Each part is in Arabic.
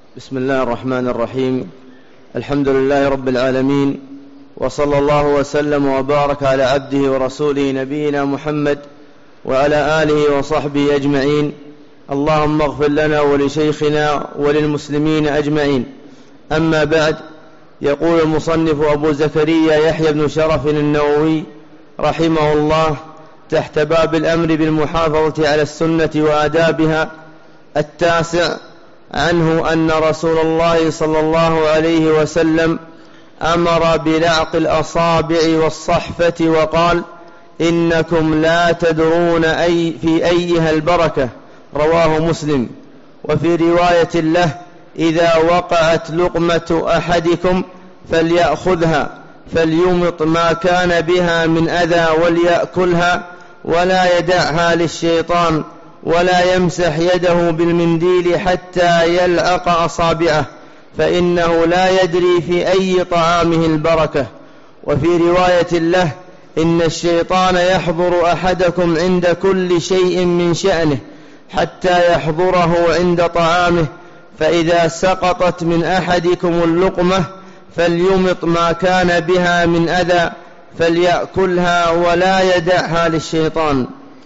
بسم الله الرحمن الرحيم. الحمد لله رب العالمين، وصلى الله وسلم وبارك على عبده ورسوله نبينا محمد وعلى آله وصحبه أجمعين. اللهم اغفر لنا ولشيخنا وللمسلمين أجمعين. أما بعد، يقول المصنف أبو زكريا يحيى بن شرف النووي رحمه الله تحت باب الأمر بالمحافظة على السنة وآدابها: 9 عنه أن رسول الله صلى الله عليه وسلم أمر بلعق الأصابع والصحفة وقال: إنكم لا تدرون في أيها البركة. رواه مسلم. وفي رواية له: إذا وقعت لقمة أحدكم فليأخذها فليمط ما كان بها من أذى وليأكلها، ولا يدعها للشيطان، ولا يمسح يده بالمنديل حتى يلعق أصابعه، فإنه لا يدري في أي طعامه البركة. وفي رواية له: إن الشيطان يحضر أحدكم عند كل شيء من شأنه حتى يحضره عند طعامه، فإذا سقطت من أحدكم اللقمة فليمط ما كان بها من أذى فليأكلها، ولا يدعها للشيطان.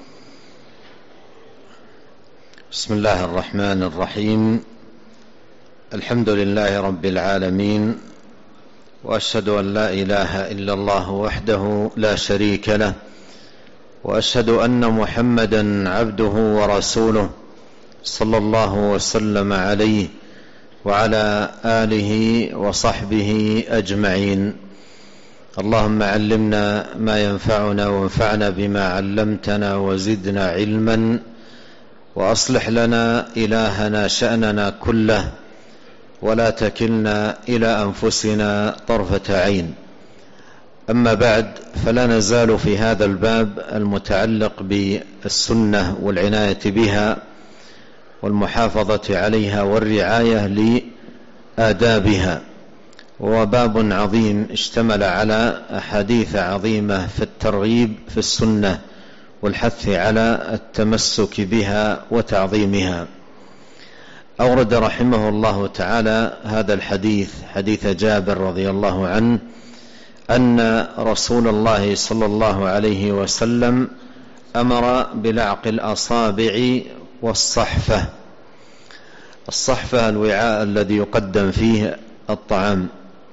بسم الله الرحمن الرحيم. الحمد لله رب العالمين، وأشهد أن لا إله إلا الله وحده لا شريك له، وأشهد أن محمدا عبده ورسوله صلى الله وسلم عليه وعلى آله وصحبه أجمعين. اللهم علمنا ما ينفعنا وانفعنا بما علمتنا وزدنا علما، وأصلح لنا إلهنا شأننا كله، ولا تكلنا إلى أنفسنا طرفة عين. أما بعد، فلا نزال في هذا الباب المتعلق بالسنة والعناية بها والمحافظة عليها والرعاية لآدابها، وباب عظيم اشتمل على أحاديث عظيمة في الترغيب في السنة والحث على التمسك بها وتعظيمها. أورد رحمه الله تعالى هذا الحديث، حديث جابر رضي الله عنه، أن رسول الله صلى الله عليه وسلم أمر بلعق الأصابع والصحفة. الصحفة الوعاء الذي يقدم فيه الطعام.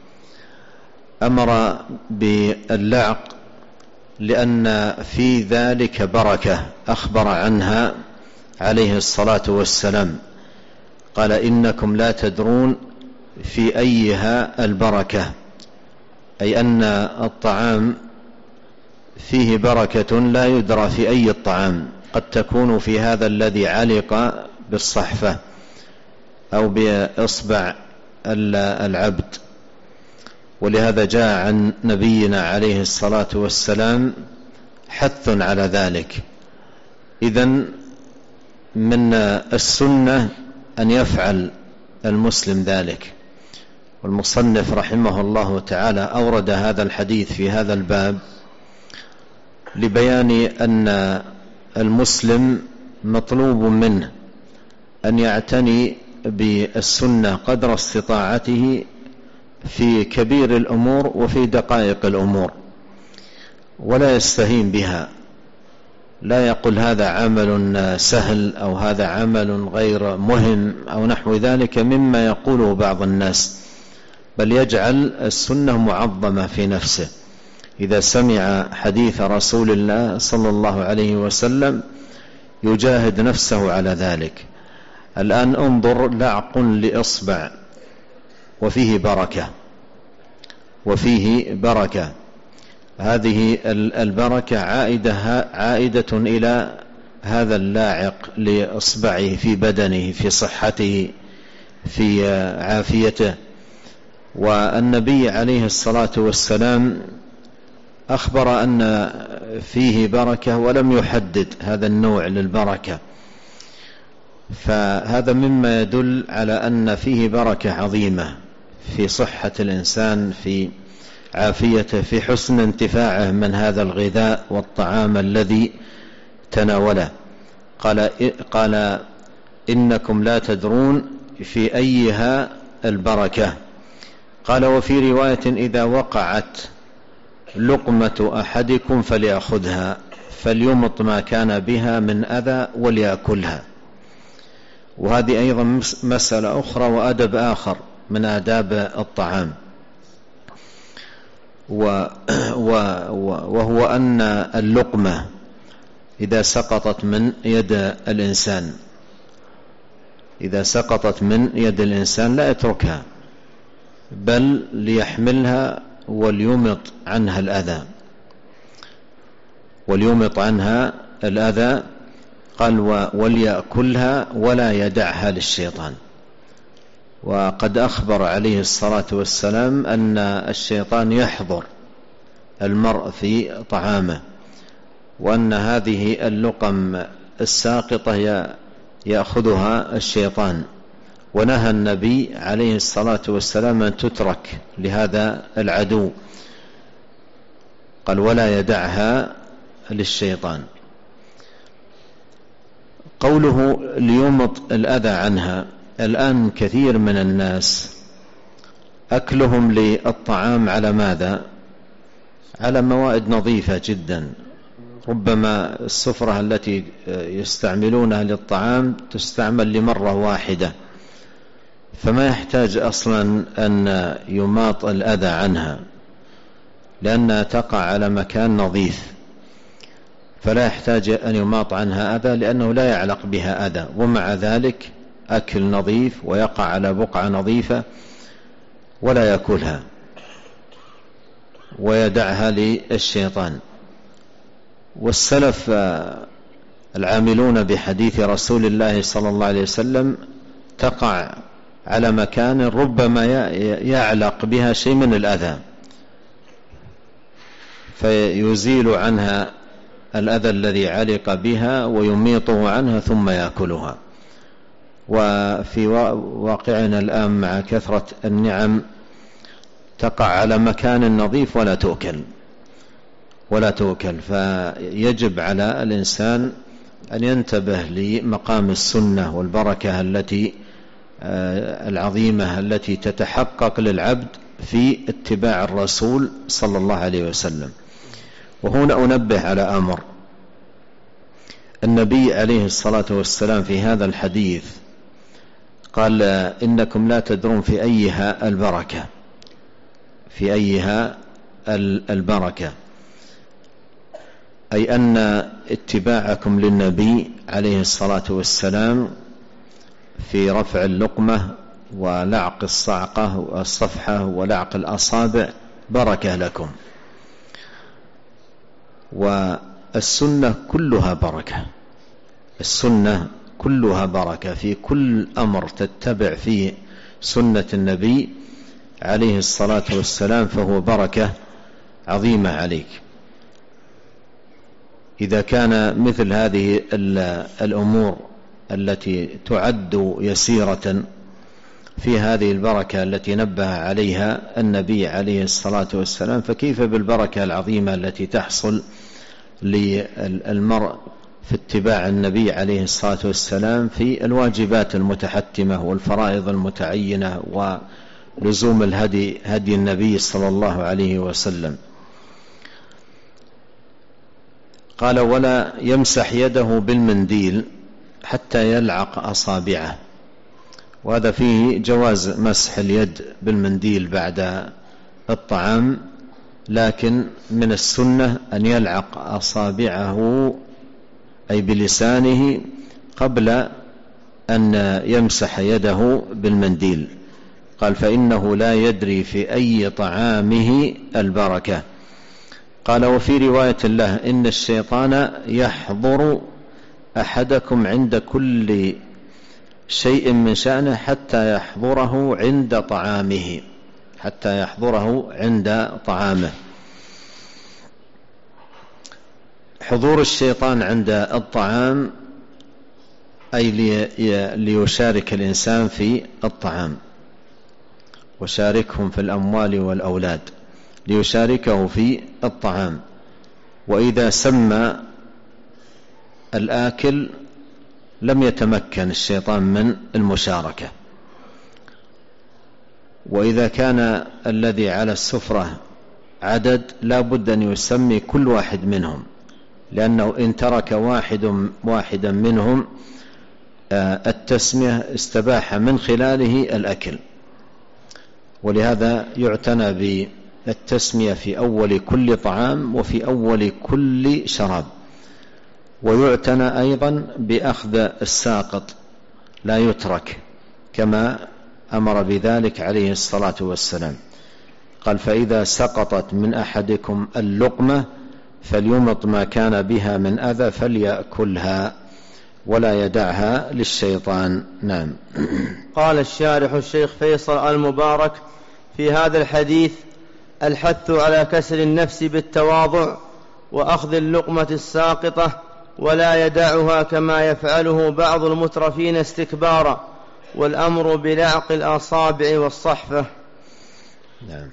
أمر باللعق لأن في ذلك بركة أخبر عنها عليه الصلاة والسلام، قال: إنكم لا تدرون في أيها البركة، أي أن الطعام فيه بركة لا يدرى في أي الطعام، قد تكون في هذا الذي علق بالصحفة أو بإصبع العبد. ولهذا جاء عن نبينا عليه الصلاة والسلام حث على ذلك. إذن من السنة أن يفعل المسلم ذلك. والمصنف رحمه الله تعالى أورد هذا الحديث في هذا الباب لبيان أن المسلم مطلوب منه أن يعتني بالسنة قدر استطاعته في كبير الأمور وفي دقائق الأمور، ولا يستهين بها. لا يقول هذا عمل سهل أو هذا عمل غير مهم أو نحو ذلك مما يقوله بعض الناس، بل يجعل السنة معظمة في نفسه. إذا سمع حديث رسول الله صلى الله عليه وسلم يجاهد نفسه على ذلك. الآن انظر، لعق لإصبع وفيه بركة، وفيه بركة. هذه البركة عائدة إلى هذا اللاعق لإصبعه في بدنه، في صحته، في عافيته. والنبي عليه الصلاة والسلام أخبر أن فيه بركة ولم يحدد هذا النوع للبركة، فهذا مما يدل على أن فيه بركة عظيمة في صحة الإنسان، في عافيته، في حسن انتفاعه من هذا الغذاء والطعام الذي تناوله. قال: إنكم لا تدرون في أيها البركة. قال: وفي رواية: إذا وقعت لقمة أحدكم فليأخذها فليمط ما كان بها من أذى وليأكلها. وهذه أيضا مسألة أخرى وأدب آخر من آداب الطعام، وهو أن اللقمة إذا سقطت من يد الإنسان لا يتركها، بل ليحملها وليمط عنها الأذى. قال: وليأكلها ولا يدعها للشيطان. وقد أخبر عليه الصلاة والسلام أن الشيطان يحضر المرء في طعامه، وأن هذه اللقم الساقطة يأخذها الشيطان، ونهى النبي عليه الصلاة والسلام أن تترك لهذا العدو. قال: ولا يدعها للشيطان. قوله ليمط الأذى عنها، الآن كثير من الناس أكلهم للطعام على ماذا؟ على موائد نظيفة جدا، ربما السفرة التي يستعملونها للطعام تستعمل لمرة واحدة، فما يحتاج أصلا أن يماط الأذى عنها، لأنها تقع على مكان نظيف، فلا يحتاج أن يماط عنها أذى، لأنه لا يعلق بها أذى. ومع ذلك أكل نظيف ويقع على بقعة نظيفة ولا يأكلها ويدعها للشيطان. والسلف العاملون بحديث رسول الله صلى الله عليه وسلم تقع على مكان ربما يعلق بها شيء من الأذى، فيزيل عنها الأذى الذي علق بها ويميطه عنها ثم يأكلها. وفي واقعنا الآن مع كثرة النعم تقع على مكان نظيف ولا تؤكل، فيجب على الإنسان أن ينتبه لمقام السنة والبركة العظيمة التي تتحقق للعبد في اتباع الرسول صلى الله عليه وسلم. وهنا أنبه على أمر. النبي عليه الصلاة والسلام في هذا الحديث قال: إنكم لا تدرون في أيها البركة، أي أن اتباعكم للنبي عليه الصلاة والسلام في رفع اللقمة ولعق الصعقة والصفحة ولعق الأصابع بركة لكم. والسنة كلها بركة، في كل أمر تتبع فيه سنة النبي عليه الصلاة والسلام فهو بركة عظيمة عليك. إذا كان مثل هذه الأمور التي تعد يسيرة في هذه البركة التي نبه عليها النبي عليه الصلاة والسلام، فكيف بالبركة العظيمة التي تحصل للمرء في اتباع النبي عليه الصلاة والسلام في الواجبات المتحتمة والفرائض المتعينة ولزوم هدي النبي صلى الله عليه وسلم. قال: ولا يمسح يده بالمنديل حتى يلعق أصابعه. وهذا فيه جواز مسح اليد بالمنديل بعد الطعام، لكن من السنة أن يلعق أصابعه أي بلسانه قبل أن يمسح يده بالمنديل. قال: فإنه لا يدري في أي طعامه البركة. قال: وفي رواية له: إن الشيطان يحضر أحدكم عند كل شيء من شأنه حتى يحضره عند طعامه. حضور الشيطان عند الطعام أي ليشارك الإنسان في الطعام، وشاركهم في الأموال والأولاد، ليشاركه في الطعام. وإذا سمى الآكل لم يتمكن الشيطان من المشاركة، وإذا كان الذي على السفرة عدد لا بد أن يسمي كل واحد منهم، لأنه إن ترك واحدا منهم التسمية استباح من خلاله الأكل. ولهذا يعتنى بالتسمية في أول كل طعام وفي أول كل شراب. ويعتنى أيضا بأخذ الساقط لا يترك، كما أمر بذلك عليه الصلاة والسلام. قال: فإذا سقطت من أحدكم اللقمة فليمط ما كان بها من أذى فليأكلها ولا يدعها للشيطان. نعم. قال الشارح الشيخ فيصل المبارك: في هذا الحديث الحث على كسر النفس بالتواضع وأخذ اللقمة الساقطة ولا يدعها كما يفعله بعض المترفين استكبارا، والأمر بلعق الأصابع والصحفة. نعم.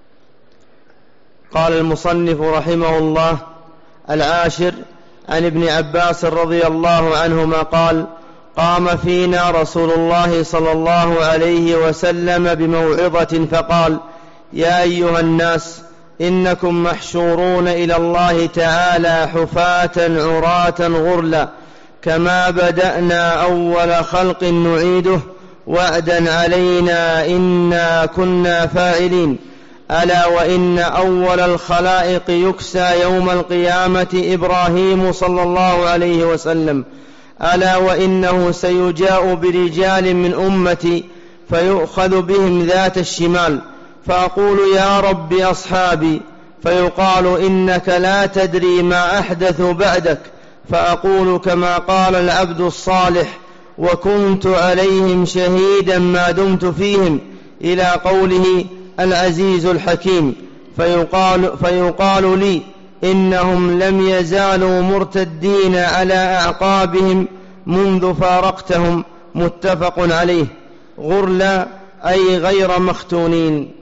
قال المصنف رحمه الله: العاشر، عن ابن عباس رضي الله عنهما قال: قام فينا رسول الله صلى الله عليه وسلم بموعظة فقال: يا أيها الناس، إنكم محشورون إلى الله تعالى حفاة عراة غرلا، كما بدأنا أول خلق نعيده، وعدا علينا إنا كنا فاعلين. ألا وإن أول الخلائق يكسى يوم القيامة إبراهيم صلى الله عليه وسلم. ألا وإنه سيجاء برجال من أمتي فيؤخذ بهم ذات الشمال، فأقول: يا رب أصحابي، فيقال: إنك لا تدري ما أحدث بعدك، فأقول كما قال العبد الصالح: وكنت عليهم شهيدا ما دمت فيهم، إلى قوله العزيز الحكيم. فيقال لي: إنهم لم يزالوا مرتدين على أعقابهم منذ فارقتهم. متفق عليه. غرلا أي غير مختونين.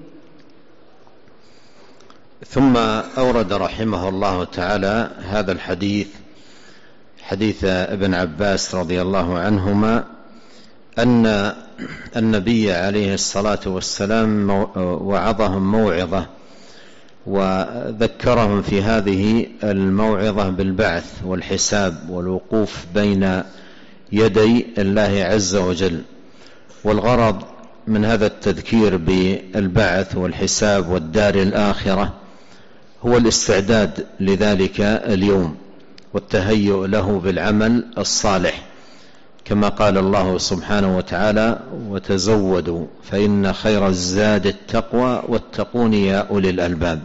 ثم أورد رحمه الله تعالى هذا الحديث، حديث ابن عباس رضي الله عنهما، أن النبي عليه الصلاة والسلام وعظهم موعظة وذكرهم في هذه الموعظة بالبعث والحساب والوقوف بين يدي الله عز وجل. والغرض من هذا التذكير بالبعث والحساب والدار الآخرة هو الاستعداد لذلك اليوم والتهيؤ له بالعمل الصالح، كما قال الله سبحانه وتعالى: وتزودوا فإن خير الزاد التقوى واتقون يا أولي الألباب.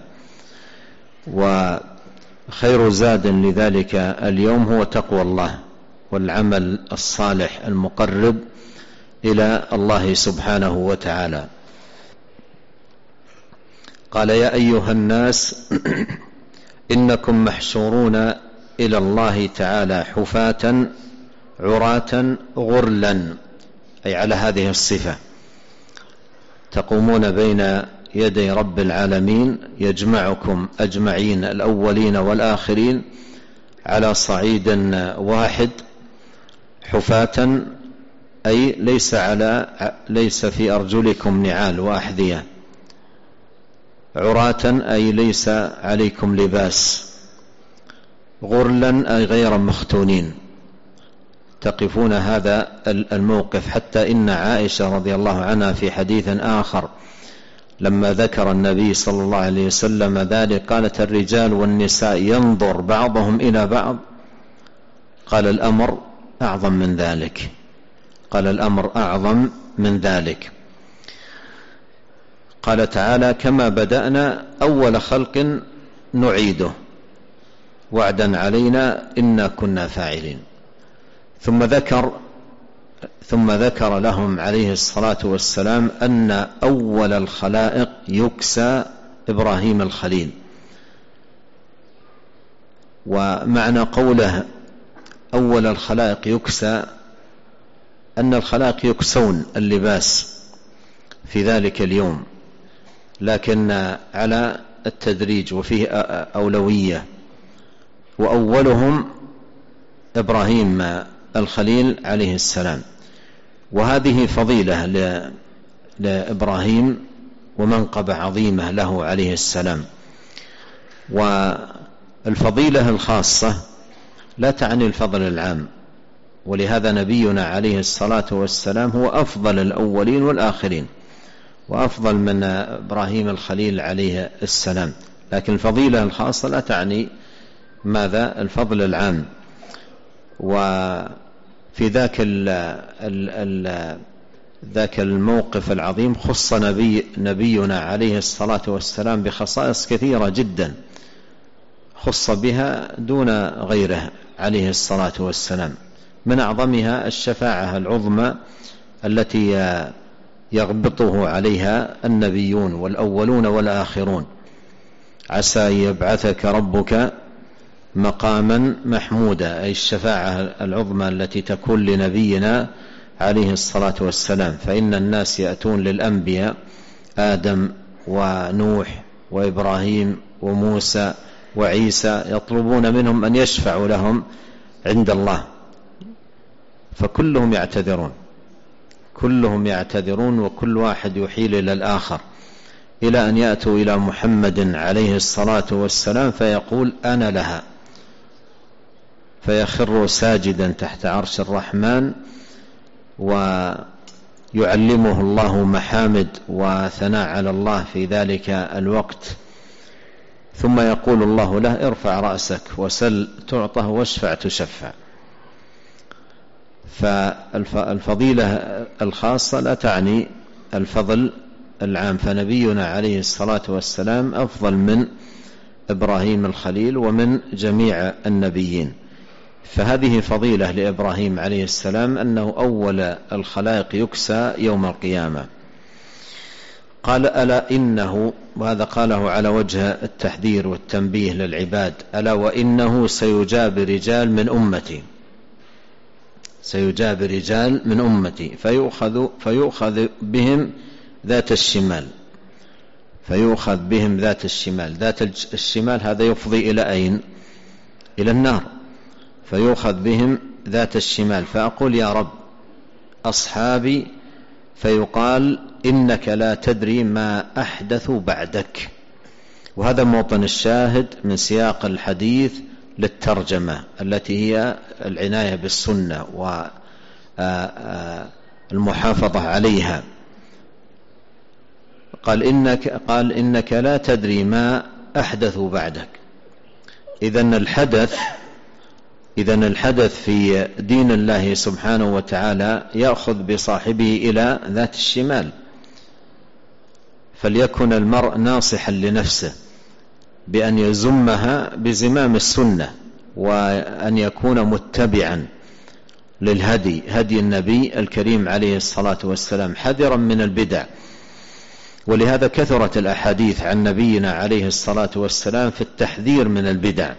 وخير زاد لذلك اليوم هو تقوى الله والعمل الصالح المقرب إلى الله سبحانه وتعالى. قال: يا أيها الناس، إنكم محشورون إلى الله تعالى حفاة عراة غرلا، أي على هذه الصفة، تقومون بين يدي رب العالمين يجمعكم أجمعين الأولين والآخرين على صعيد واحد، حفاة أي ليس في أرجلكم نعال وأحذية، عراة أي ليس عليكم لباس، غرلا أي غير مختونين. تقفون هذا الموقف، حتى إن عائشة رضي الله عنها في حديث آخر لما ذكر النبي صلى الله عليه وسلم ذلك قالت: الرجال والنساء ينظر بعضهم إلى بعض. قال: الأمر أعظم من ذلك، قال: الأمر أعظم من ذلك. قال تعالى: كما بدأنا أول خلق نعيده، وعدا علينا إنا كنا فاعلين. ثم ذكر لهم عليه الصلاة والسلام أن أول الخلائق يكسى إبراهيم الخليل. ومعنى قوله أول الخلائق يكسى أن الخلائق يكسون اللباس في ذلك اليوم، لكن على التدريج وفيه أولوية، وأولهم إبراهيم الخليل عليه السلام. وهذه فضيلة لإبراهيم ومنقبة عظيمة له عليه السلام. والفضيلة الخاصة لا تعني الفضل العام، ولهذا نبينا عليه الصلاة والسلام هو أفضل الأولين والآخرين، وأفضل من إبراهيم الخليل عليه السلام. لكن الفضيلة الخاصة لا تعني ماذا؟ الفضل العام. وفي ذاك الموقف العظيم خص نبينا عليه الصلاة والسلام بخصائص كثيرة جدا، خص بها دون غيره عليه الصلاة والسلام، من أعظمها الشفاعة العظمى التي يغبطه عليها النبيون والأولون والآخرون. عسى أن يبعثك ربك مقاما محمودا، أي الشفاعة العظمى التي تكون لنبينا عليه الصلاة والسلام. فإن الناس يأتون للأنبياء آدم ونوح وإبراهيم وموسى وعيسى يطلبون منهم أن يشفعوا لهم عند الله، فكلهم يعتذرون وكل واحد يحيل إلى الآخر، إلى أن يأتوا إلى محمد عليه الصلاة والسلام فيقول أنا لها، فيخر ساجدا تحت عرش الرحمن، ويعلمه الله محامد وثناء على الله في ذلك الوقت، ثم يقول الله له ارفع رأسك وسل تعطه واشفع تشفع. فالفضيلة الخاصة لا تعني الفضل العام، فنبينا عليه الصلاة والسلام أفضل من إبراهيم الخليل ومن جميع النبيين. فهذه فضيلة لإبراهيم عليه السلام أنه أول الخلائق يكسى يوم القيامة. قال ألا إنه، وهذا قاله على وجه التحذير والتنبيه للعباد، ألا وإنه سيجاب رجال من أمتي فيؤخذ بهم ذات الشمال. ذات الشمال هذا يفضي إلى أين؟ إلى النار. فيؤخذ بهم ذات الشمال، فأقول يا رب أصحابي، فيقال إنك لا تدري ما أحدثوا بعدك. وهذا موطن الشاهد من سياق الحديث للترجمة التي هي العناية بالسنة والمحافظة عليها. قال إنك لا تدري ما أحدثوا بعدك. إذن الحدث في دين الله سبحانه وتعالى يأخذ بصاحبه إلى ذات الشمال، فليكن المرء ناصحا لنفسه بأن يزمها بزمام السنة، وأن يكون متبعا هدي النبي الكريم عليه الصلاة والسلام، حذرا من البدع. ولهذا كثرت الأحاديث عن نبينا عليه الصلاة والسلام في التحذير من البدع،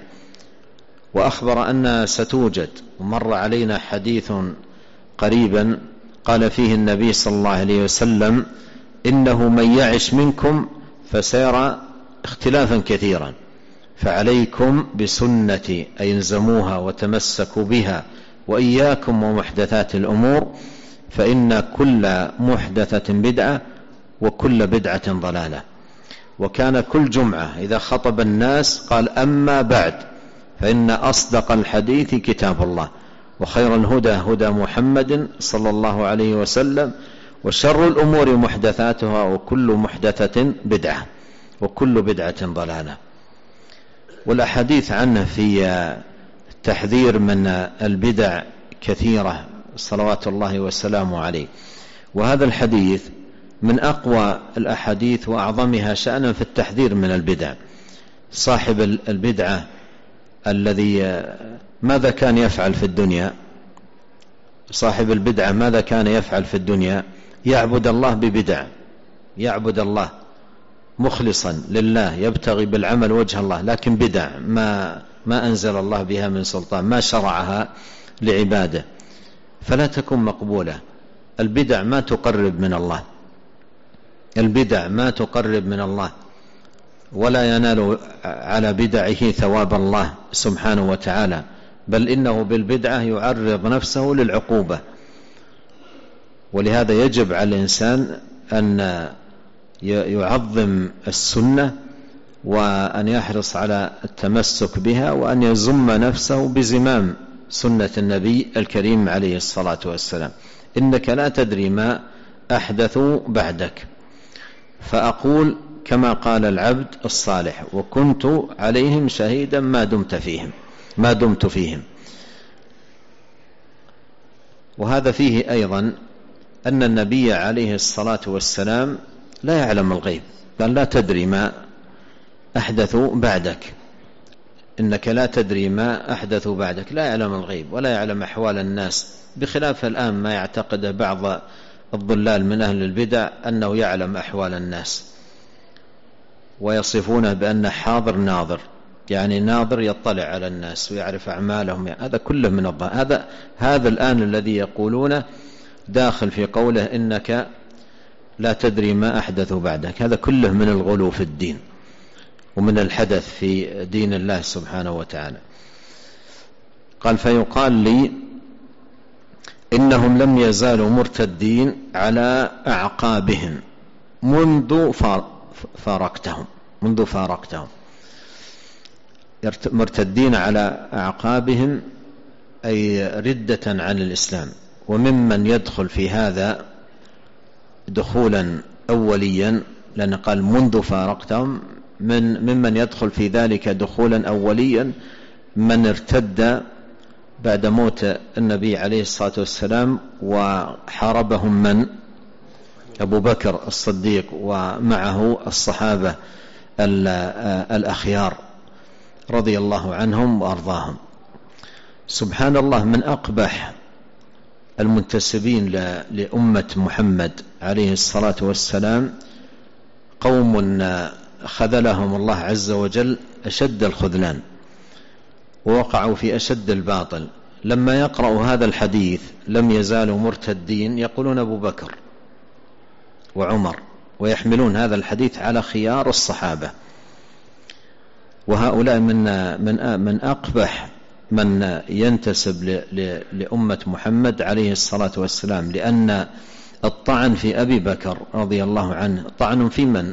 وأخبر أنها ستوجد. ومر علينا حديث قريبا قال فيه النبي صلى الله عليه وسلم إنه من يعش منكم فسيرى اختلافا كثيرا، فعليكم بسنتي، أي انزموها وتمسكوا بها، وإياكم ومحدثات الأمور، فإن كل محدثة بدعة وكل بدعة ضلالة. وكان كل جمعة إذا خطب الناس قال أما بعد فإن أصدق الحديث كتاب الله، وخير الهدى هدى محمد صلى الله عليه وسلم، وشر الأمور محدثاتها، وكل محدثة بدعة، وكل بدعة ضلالة. والأحاديث عنه في التحذير من البدع كثيرة صلوات الله وسلامه عليه. وهذا الحديث من أقوى الأحاديث وأعظمها شأنا في التحذير من البدع. صاحب البدعة الذي ماذا كان يفعل في الدنيا؟ صاحب البدعة ماذا كان يفعل في الدنيا؟ يعبد الله ببدع، يعبد الله مخلصا لله، يبتغي بالعمل وجه الله، لكن بدع ما أنزل الله بها من سلطان، ما شرعها لعباده، فلا تكون مقبولة. البدع ما تقرب من الله، البدع ما تقرب من الله، ولا ينال على بدعه ثواب الله سبحانه وتعالى، بل إنه بالبدعة يعرض نفسه للعقوبة. ولهذا يجب على الإنسان أن يعظم السنة وأن يحرص على التمسك بها وأن يزم نفسه بزمام سنة النبي الكريم عليه الصلاة والسلام. إنك لا تدري ما أحدثوا بعدك، فأقول كما قال العبد الصالح: وكنت عليهم شهيدا ما دمت فيهم. وهذا فيه أيضا أن النبي عليه الصلاة والسلام لا يعلم الغيب، قال: لا تدري ما أحدثوا بعدك. إنك لا تدري ما أحدثوا بعدك، لا يعلم الغيب ولا يعلم أحوال الناس، بخلاف الآن ما يعتقد بعض الضلال من أهل البدع أنه يعلم أحوال الناس، ويصفونه بأنه حاضر ناظر، يعني ناظر يطلع على الناس ويعرف أعمالهم. هذا كله من الضلال. هذا الآن الذي يقولونه داخل في قوله إنك لا تدري ما أحدثوا بعدك، هذا كله من الغلو في الدين ومن الحدث في دين الله سبحانه وتعالى. قال: فيقال لي إنهم لم يزالوا مرتدين على أعقابهم منذ فارقتهم، مرتدين على أعقابهم أي ردة عن الإسلام. وممن يدخل في هذا دخولا أوليا، لأن قال منذ فارقتهم، ممن يدخل في ذلك دخولا أوليا من ارتد بعد موت النبي عليه الصلاة والسلام، وحاربهم من؟ أبو بكر الصديق ومعه الصحابة الأخيار رضي الله عنهم وأرضاهم. سبحان الله، من أقبح المنتسبين لأمة محمد عليه الصلاة والسلام قوم خذلهم الله عز وجل أشد الخذلان، ووقعوا في أشد الباطل. لما يقرأوا هذا الحديث لم يزالوا مرتدين، يقولون أبو بكر وعمر، ويحملون هذا الحديث على خيار الصحابة. وهؤلاء من أقبح من ينتسب لأمة محمد عليه الصلاة والسلام، لأن الطعن في أبي بكر رضي الله عنه طعن في من؟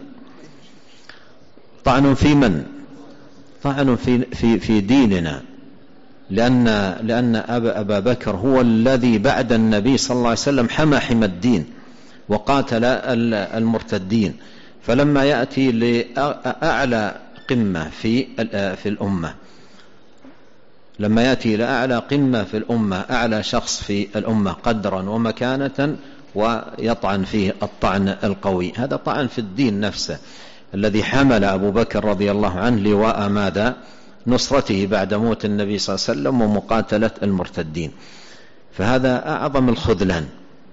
طعن في ديننا، لأن أبا بكر هو الذي بعد النبي صلى الله عليه وسلم حمى الدين وقاتل المرتدين. فلما يأتي لأعلى قمة في الأمة، لما يأتي إلى أعلى قمة في الأمة، أعلى شخص في الأمة قدرا ومكانة، ويطعن فيه الطعن القوي، هذا طعن في الدين نفسه الذي حمل أبو بكر رضي الله عنه لواء ماذا؟ نصرته بعد موت النبي صلى الله عليه وسلم ومقاتلة المرتدين. فهذا أعظم الخذلان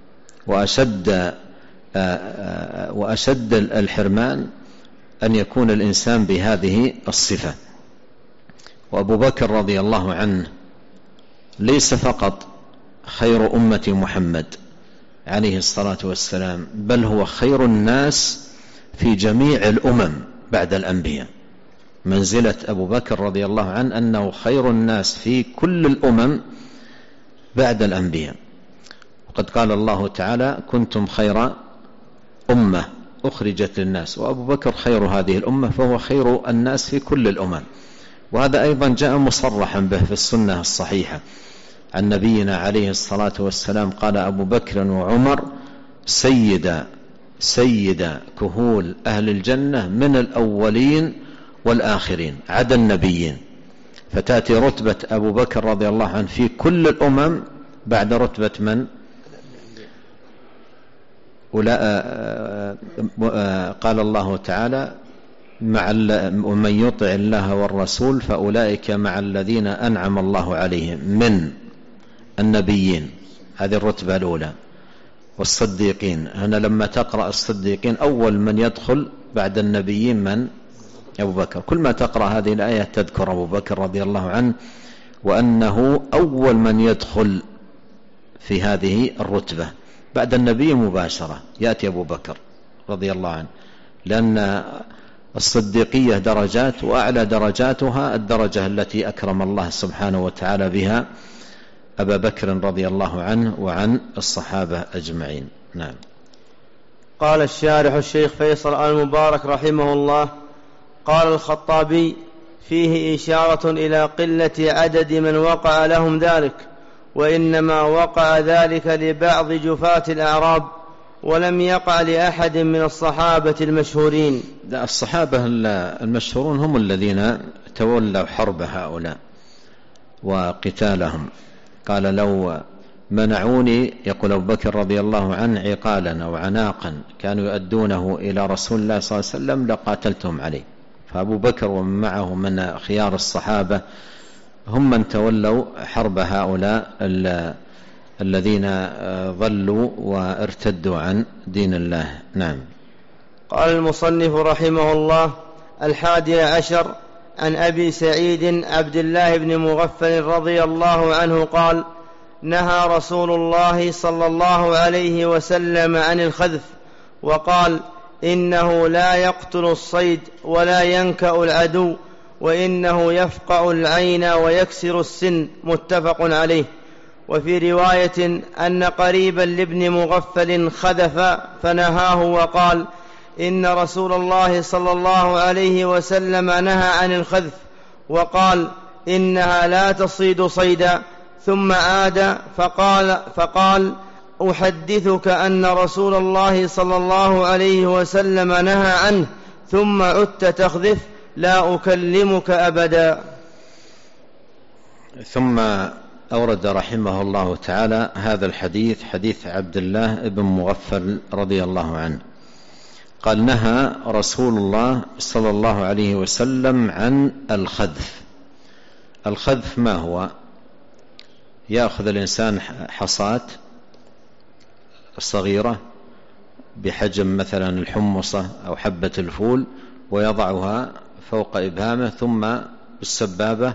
وأشد الحرمان أن يكون الإنسان بهذه الصفة. وأبو بكر رضي الله عنه ليس فقط خير أمة محمد عليه الصلاة والسلام، بل هو خير الناس في جميع الأمم بعد الأنبياء. منزلة أبو بكر رضي الله عنه أنه خير الناس في كل الأمم بعد الأنبياء. وقد قال الله تعالى: كنتم خير أمة أخرجت للناس، وأبو بكر خير هذه الأمة، فهو خير الناس في كل الأمم. وهذا أيضا جاء مصرحا به في السنة الصحيحة عن نبينا عليه الصلاة والسلام، قال: أبو بكر وعمر سيد كهول أهل الجنة من الأولين والآخرين عدا النبيين. فتأتي رتبة أبو بكر رضي الله عنه في كل الأمم بعد رتبة من؟ قال الله تعالى: ومن يطع الله والرسول فأولئك مع الذين أنعم الله عليهم من النبيين، هذه الرتبة الأولى، والصديقين. هنا لما تقرأ الصديقين أول من يدخل بعد النبيين من؟ أبو بكر. كل ما تقرأ هذه الآية تذكر أبو بكر رضي الله عنه، وأنه أول من يدخل في هذه الرتبة بعد النبي مباشرة، يأتي أبو بكر رضي الله عنه، لأن الصديقية درجات، وأعلى درجاتها الدرجة التي أكرم الله سبحانه وتعالى بها أبا بكر رضي الله عنه وعن الصحابة أجمعين. نعم. قال الشارح الشيخ فيصل المبارك رحمه الله: قال الخطابي: فيه إشارة إلى قلة عدد من وقع لهم ذلك، وإنما وقع ذلك لبعض جفاة الأعراب، ولم يقع لأحد من الصحابة المشهورين. الصحابة المشهورون هم الذين تولوا حرب هؤلاء وقتالهم. قال: لو منعوني، يقول أبو بكر رضي الله عنه، عقالا أو عناقا كانوا يؤدونه إلى رسول الله صلى الله عليه وسلم لقاتلتهم عليه. فأبو بكر ومن معه من خيار الصحابة هم من تولوا حرب هؤلاء الذين ضلوا وارتدوا عن دين الله. نعم. قال المصنف رحمه الله: 11 عن أبي سعيد عبد الله بن مغفل رضي الله عنه قال: نهى رسول الله صلى الله عليه وسلم عن الخذف، وقال: إنه لا يقتل الصيد ولا ينكأ العدو، وإنه يفقع العين ويكسر السن. متفق عليه. وفي رواية أن قريبا لابن مغفل خذف فنهاه وقال: إن رسول الله صلى الله عليه وسلم نهى عن الخذف، وقال: إنها لا تصيد صيدا. ثم عاد فقال: أحدثك أن رسول الله صلى الله عليه وسلم نهى عنه، ثم عدت تخذف، لا أكلمك أبدا. ثم أورد رحمه الله تعالى هذا الحديث، حديث عبد الله بن مغفل رضي الله عنه، قال: نهى رسول الله صلى الله عليه وسلم عن الخذف. الخذف ما هو؟ يأخذ الإنسان حصاة صغيرة بحجم مثلا الحمصة أو حبة الفول ويضعها فوق إبهامه، ثم بالسبابة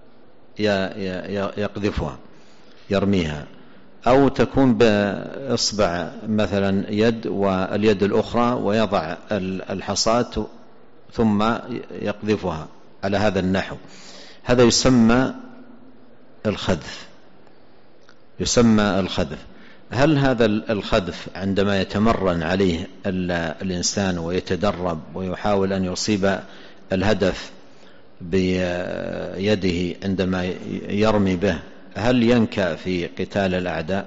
يقذفها يرميها، أو تكون بإصبع مثلا يد واليد الأخرى ويضع الحصاة ثم يقذفها على هذا النحو. هذا يسمى الخذف، يسمى الخذف. هل هذا الخذف عندما يتمرن عليه الإنسان ويتدرب ويحاول أن يصيب الهدف بيده عندما يرمي به، هل ينكأ في قتال الأعداء؟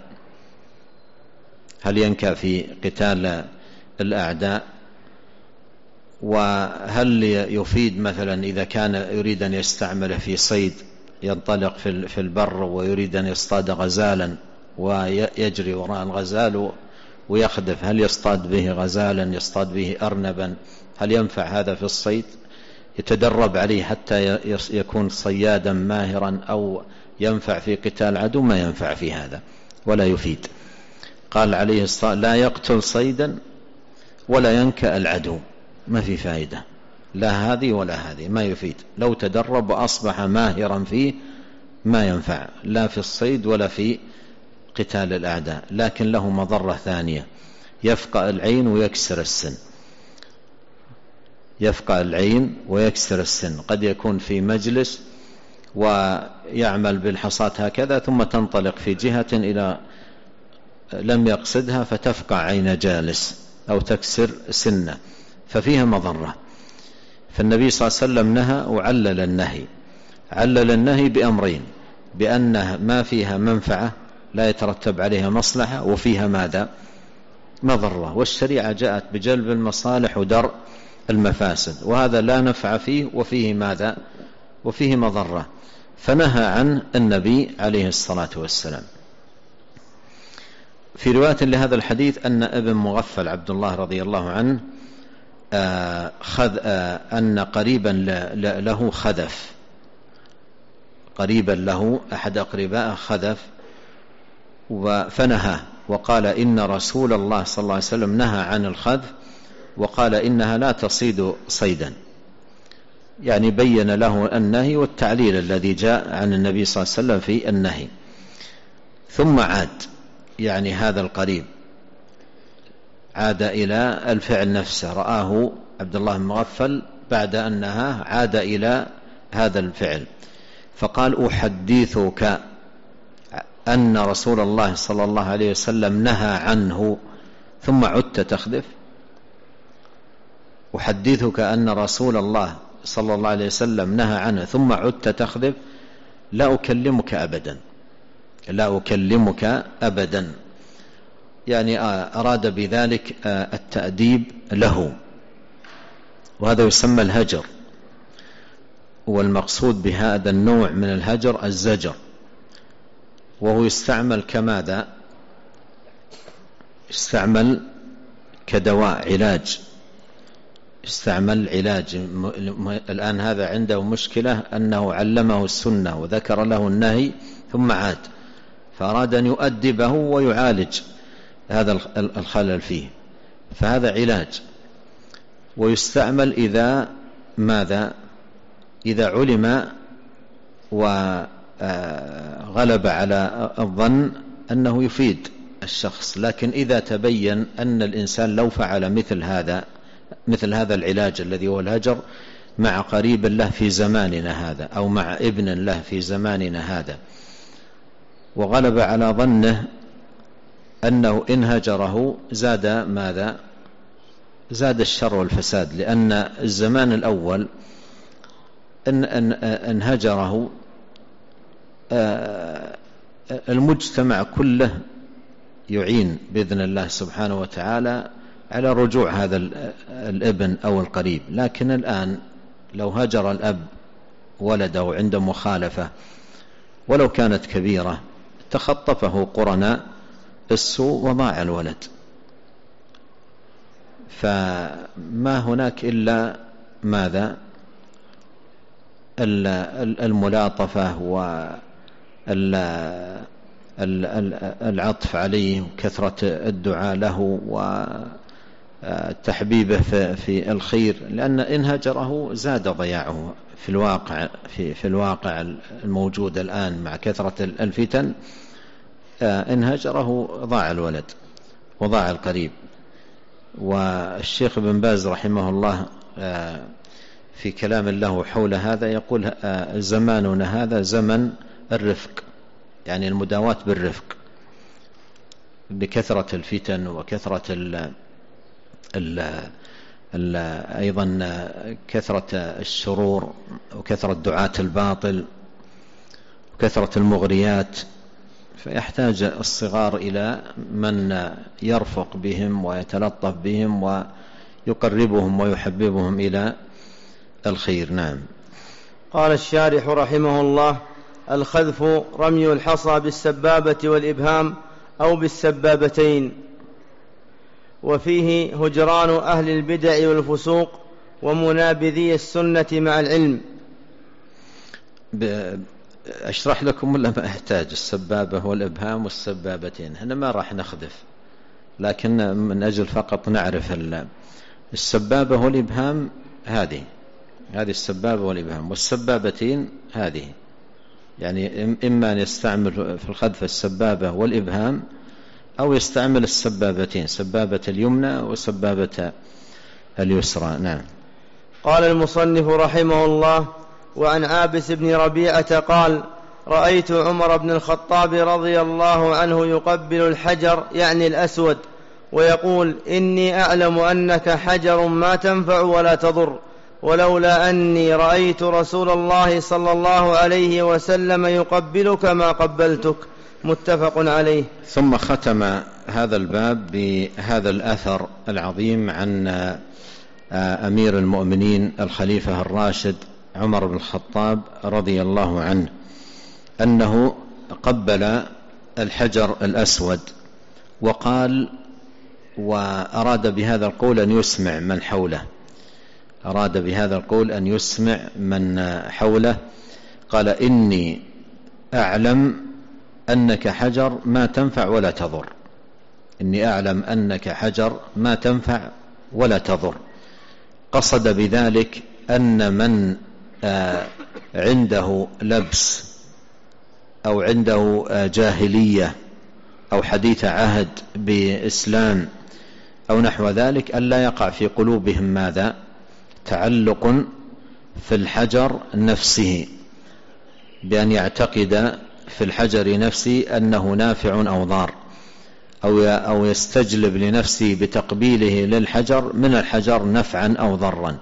هل ينكأ في قتال الأعداء؟ وهل يفيد مثلا إذا كان يريد أن يستعمله في صيد، ينطلق في البر ويريد أن يصطاد غزالا ويجري وراء الغزال ويخذف، هل يصطاد به غزالا، يصطاد به أرنبا؟ هل ينفع هذا في الصيد؟ يتدرب عليه حتى يكون صيادا ماهرا، أو ينفع في قتال عدو؟ ما ينفع في هذا ولا يفيد. قال عليه الصلاة: لا يقتل صيدا ولا ينكأ العدو. ما في فائدة، لا هذه ولا هذه، ما يفيد. لو تدرب وأصبح ماهرا فيه ما ينفع لا في الصيد ولا في قتال الأعداء، لكن له مضرة ثانية: يفقع العين ويكسر السن. يفقع العين ويكسر السن. قد يكون في مجلس ويعمل بالحصاة هكذا، ثم تنطلق في جهة إلى لم يقصدها فتفقع عين جالس أو تكسر سنة، ففيها مضرة. فالنبي صلى الله عليه وسلم نهى وعلل النهي. علل النهي بأمرين: بأنها ما فيها منفعة لا يترتب عليها مصلحة، وفيها ماذا؟ مضرة. والشريعة جاءت بجلب المصالح ودرء المفاسد، وهذا لا نفع فيه وفيه ماذا؟ وفيه مضرة، فنهى عن النبي عليه الصلاة والسلام. في رواية لهذا الحديث أن ابن مغفل عبد الله رضي الله عنه أن قريبا له خذف، قريبا له أحد أقرباء خذف فنهى وقال: إن رسول الله صلى الله عليه وسلم نهى عن الخذف، وقال: إنها لا تصيد صيدا. يعني بين له النهي والتعليل الذي جاء عن النبي صلى الله عليه وسلم في النهي. ثم عاد، يعني هذا القريب عاد إلى الفعل نفسه، رآه عبد الله بن مغفل بعد أن نهاه عاد إلى هذا الفعل، فقال: أحدثك أن رسول الله صلى الله عليه وسلم نهى عنه، ثم عدت تخذف. أحدثك أن رسول الله صلى الله عليه وسلم نهى عنه ثم عدت تخذف لا أكلمك أبدا، لا أكلمك أبدا. يعني أراد بذلك التأديب له، وهذا يسمى الهجر. والمقصود بهذا النوع من الهجر الزجر، وهو يستعمل كماذا؟ يستعمل كدواء، علاج، يستعمل علاج. الآن هذا عنده مشكلة أنه علمه السنة وذكر له النهي ثم عاد، فأراد أن يؤدبه ويعالج هذا الخلل فيه، فهذا علاج. ويستعمل إذا ماذا؟ إذا علم وغلب على الظن أنه يفيد الشخص، لكن إذا تبين أن الإنسان لو فعل مثل هذا العلاج الذي هو الهجر مع قريب له في زماننا هذا أو مع ابن له في زماننا هذا، وغلب على ظنه أنه إن هجره زاد ماذا؟ زاد الشر والفساد، لأن الزمان الأول إن هجره المجتمع كله يعين بإذن الله سبحانه وتعالى على رجوع هذا الابن أو القريب. لكن الآن لو هجر الأب ولده عند مخالفة ولو كانت كبيرة تخطفه قرناء السوء وضاع الولد. فما هناك إلا ماذا؟ الملاطفة والعطف عليه وكثرة الدعاء له وتحبيبه في الخير، لأن إن هجره زاد ضياعه في الواقع الموجود الآن مع كثرة الفتن. إن هجره ضاع الولد وضاع القريب. والشيخ ابن باز رحمه الله في كلام له حول هذا يقول زماننا هذا زمن الرفق، يعني المداواة بالرفق بكثرة الفتن وكثرة أيضا كثرة الشرور وكثرة دعاة الباطل وكثرة المغريات، فيحتاج الصغار إلى من يرفق بهم ويتلطف بهم ويقربهم ويحببهم إلى الخير. نعم. قال الشارح رحمه الله: الخذف رمي الحصى بالسبابة والإبهام أو بالسبابتين، وفيه هجران أهل البدع والفسوق ومنابذي السنة مع العلم. أشرح لكم ولا ما أحتاج؟ السبابة والإبهام والسبابتين هنا ما راح نخذف، لكن من أجل فقط نعرف السبابة والإبهام هذه السبابة والإبهام، والسبابتين هذه، يعني إما أن يستعمل في الخذف السبابة والإبهام أو يستعمل السبابتين، سبابة اليمنى وسبابة اليسرى. نعم. قال المصنف رحمه الله: وعن عابس بن ربيعة قال: رأيت عمر بن الخطاب رضي الله عنه يقبل الحجر، يعني الأسود، ويقول: إني أعلم أنك حجر ما تنفع ولا تضر، ولولا أني رأيت رسول الله صلى الله عليه وسلم يقبلك ما قبلتك. متفق عليه. ثم ختم هذا الباب بهذا الأثر العظيم عن أمير المؤمنين الخليفة الراشد عمر بن الخطاب رضي الله عنه أنه قبل الحجر الأسود وقال، وأراد بهذا القول أن يسمع من حوله، أراد بهذا القول أن يسمع من حوله. قال: إني أعلم أنك حجر ما تنفع ولا تضر، إني أعلم أنك حجر ما تنفع ولا تضر. قصد بذلك أن من عنده لبس أو عنده جاهلية أو حديث عهد بإسلام أو نحو ذلك ألا يقع في قلوبهم ماذا؟ تعلق في الحجر نفسه، بأن يعتقد في الحجر نفسه أنه نافع أو ضار، أو يستجلب لنفسه بتقبيله للحجر من الحجر نفعا أو ضرا.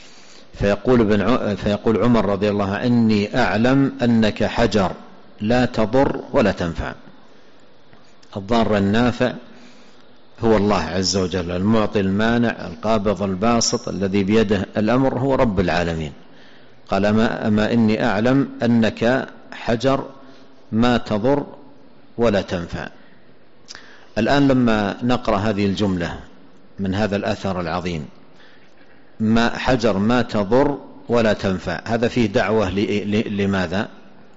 فيقول عمر رضي الله عنه: إني أعلم أنك حجر لا تضر ولا تنفع. الضار النافع هو الله عز وجل، المعطي المانع القابض الباسط الذي بيده الأمر، هو رب العالمين. قال: أما إني أعلم أنك حجر ما تضر ولا تنفع. الآن لما نقرأ هذه الجملة من هذا الأثر العظيم، ما حجر ما تضر ولا تنفع، هذا فيه دعوة لماذا؟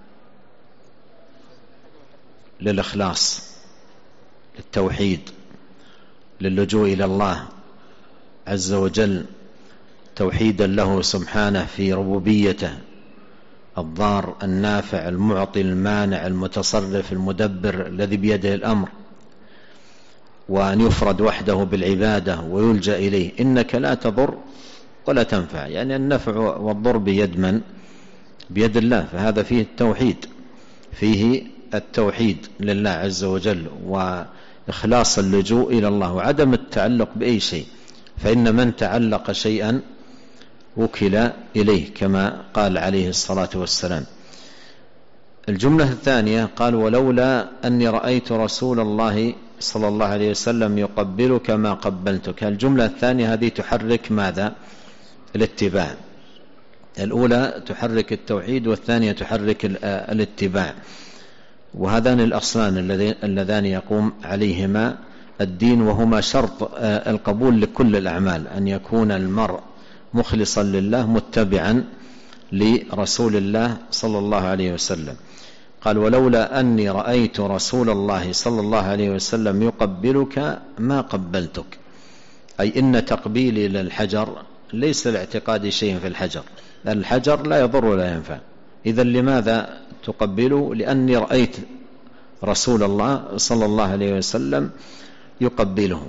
للإخلاص، للتوحيد، للجوء إلى الله عز وجل، توحيدا له سبحانه في ربوبيته، الضار النافع المعطي المانع المتصرف المدبر الذي بيده الأمر، وأن يفرد وحده بالعبادة ويلجأ إليه. إنك لا تضر ولا تنفع، يعني النفع والضر بيد من؟ بيد الله. فهذا فيه التوحيد، فيه التوحيد لله عز وجل وإخلاص اللجوء إلى الله وعدم التعلق بأي شيء، فإن من تعلق شيئا وكل إليه كما قال عليه الصلاة والسلام. الجملة الثانية قال: ولولا أني رأيت رسول الله صلى الله عليه وسلم يقبلك ما قبلتك. الجملة الثانية هذه تحرك ماذا؟ الاتباع. الأولى تحرك التوحيد، والثانية تحرك الاتباع، وهذان الأصلان اللذان يقوم عليهما الدين، وهما شرط القبول لكل الأعمال، أن يكون المرء مخلصا لله متبعا لرسول الله صلى الله عليه وسلم. قال: ولولا أني رأيت رسول الله صلى الله عليه وسلم يقبلك ما قبلتك، أي إن تقبيلي للحجر ليس لاعتقاد شيء في الحجر، لأن الحجر لا يضر ولا ينفع. إذن لماذا تقبله؟ لأني رأيت رسول الله صلى الله عليه وسلم يقبله،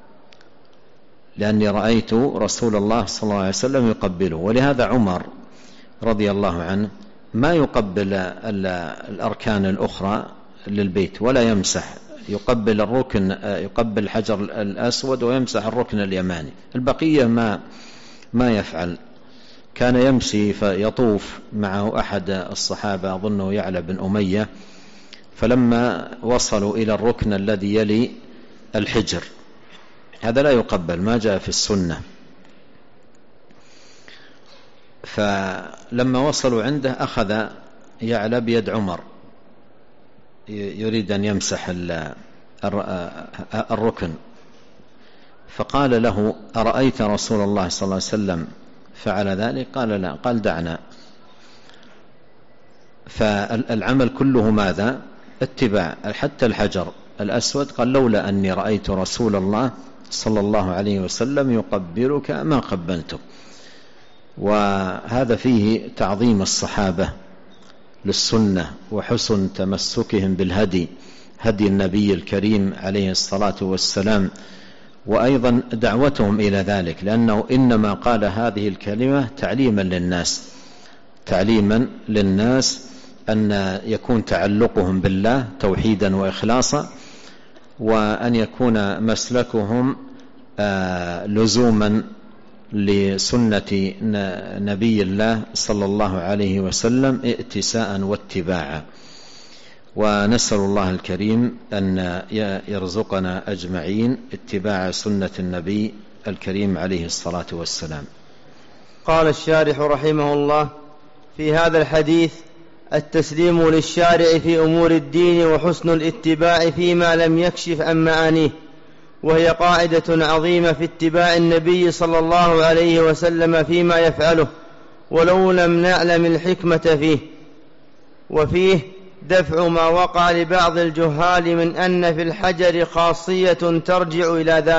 لأني رأيت رسول الله صلى الله عليه وسلم يقبله. ولهذا عمر رضي الله عنه ما يقبل الأركان الأخرى للبيت ولا يمسح، يقبل الركن، يقبل الحجر الأسود ويمسح الركن اليماني، البقية ما يفعل. كان يمشي فيطوف معه أحد الصحابة أظنه يعلى بن أمية، فلما وصلوا إلى الركن الذي يلي الحجر هذا لا يقبل، ما جاء في السنة. فلما وصلوا عنده أخذ يعلى بيد عمر يريد أن يمسح الركن، فقال له: أرأيت رسول الله صلى الله عليه وسلم فعل ذلك؟ قال: لا. قال: دعنا. فالعمل كله ماذا؟ اتباع. حتى الحجر الأسود قال: لولا أني رأيت رسول الله صلى الله عليه وسلم يقبلك ما قبلته. وهذا فيه تعظيم الصحابة للسنة وحسن تمسكهم بالهدي، هدي النبي الكريم عليه الصلاة والسلام، وأيضا دعوتهم إلى ذلك، لأنه إنما قال هذه الكلمة تعليما للناس أن يكون تعلقهم بالله توحيدا وإخلاصا، وأن يكون مسلكهم لزوما لسنة نبي الله صلى الله عليه وسلم ائتساء واتباعا. ونسأل الله الكريم أن يرزقنا أجمعين اتباع سنة النبي الكريم عليه الصلاة والسلام. قال الشارح رحمه الله: في هذا الحديث التسليم للشارع في أمور الدين وحسن الاتباع فيما لم يكشف عن معانيه، وهي قاعدة عظيمة في اتباع النبي صلى الله عليه وسلم فيما يفعله ولو لم نعلم الحكمة فيه. وفيه دفع ما وقع لبعض الجهال من أن في الحجر خاصية ترجع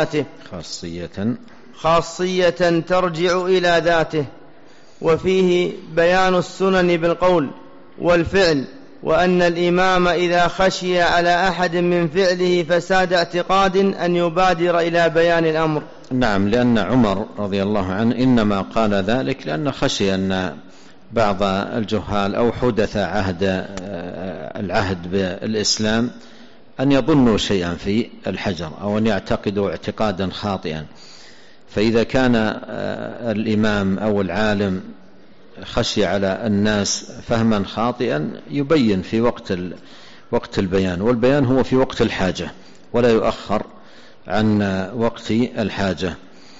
إلى ذاته، وفيه بيان السنن بالقول والفعل، وأن الإمام إذا خشي على أحد من فعله فساد اعتقاد أن يبادر إلى بيان الأمر. نعم، لأن عمر رضي الله عنه إنما قال ذلك لأن خشي أن بعض الجهال أو حدث العهد بالإسلام أن يظنوا شيئا في الحجر أو أن يعتقدوا اعتقادا خاطئا. فإذا كان الإمام أو العالم خشي على الناس فهما خاطئا يبين في وقت البيان، والبيان هو في وقت الحاجة ولا يؤخر عن وقت الحاجة.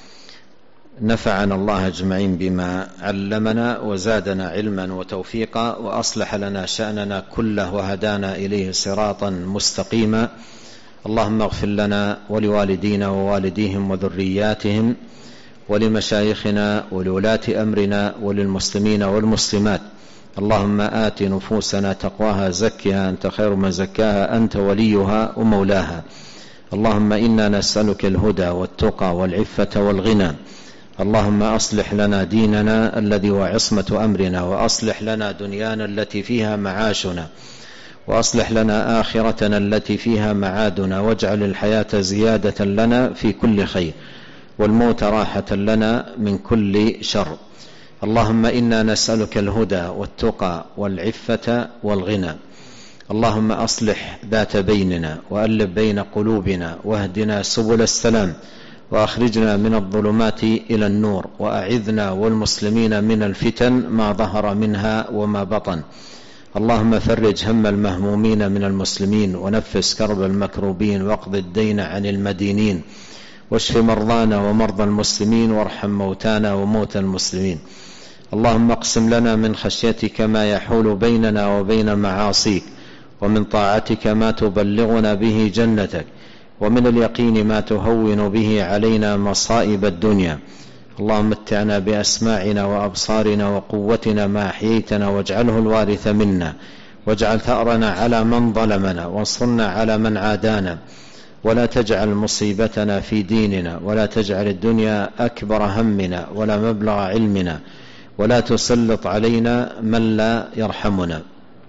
نفعنا الله أجمعين بما علمنا وزادنا علما وتوفيقا وأصلح لنا شأننا كله وهدانا إليه صراطا مستقيما. اللهم اغفر لنا ولوالدينا ووالديهم وذرياتهم ولمشايخنا ولولاة أمرنا وللمسلمين والمسلمات. اللهم آت نفوسنا تقواها زكها أنت خير من زكاها أنت وليها ومولاها. اللهم إنا نسألك الهدى والتقى والعفة والغنى. اللهم أصلح لنا ديننا الذي هو عصمة أمرنا، وأصلح لنا دنيانا التي فيها معاشنا، وأصلح لنا آخرتنا التي فيها معادنا، واجعل الحياة زيادة لنا في كل خير والموت راحة لنا من كل شر. اللهم إنا نسألك الهدى والتقى والعفة والغنى. اللهم أصلح ذات بيننا وألف بين قلوبنا واهدنا سبل السلام وأخرجنا من الظلمات إلى النور، وأعذنا والمسلمين من الفتن ما ظهر منها وما بطن. اللهم فرج هم المهمومين من المسلمين ونفس كرب المكروبين واقض الدين عن المدينين واشف مرضانا ومرضى المسلمين وارحم موتانا وموتى المسلمين. اللهم اقسم لنا من خشيتك ما يحول بيننا وبين معاصيك، ومن طاعتك ما تبلغنا به جنتك، ومن اليقين ما تهون به علينا مصائب الدنيا. اللهم متعنا بأسماعنا وأبصارنا وقوتنا ما أحييتنا، واجعله الوارث منا، واجعل ثأرنا على من ظلمنا، وانصرنا على من عادانا، ولا تجعل مصيبتنا في ديننا، ولا تجعل الدنيا أكبر همنا ولا مبلغ علمنا، ولا تسلط علينا من لا يرحمنا.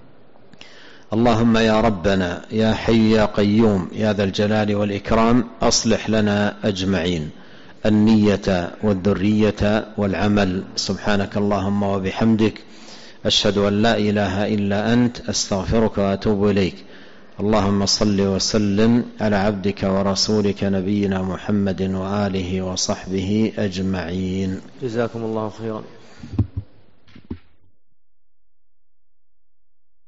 اللهم يا ربنا يا حي يا قيوم يا ذا الجلال والإكرام أصلح لنا أجمعين النية والذرية والعمل. سبحانك اللهم وبحمدك أشهد أن لا إله إلا أنت أستغفرك وأتوب إليك. اللهم صل وسلم على عبدك ورسولك نبينا محمد وآله وصحبه أجمعين. جزاكم الله خيرا.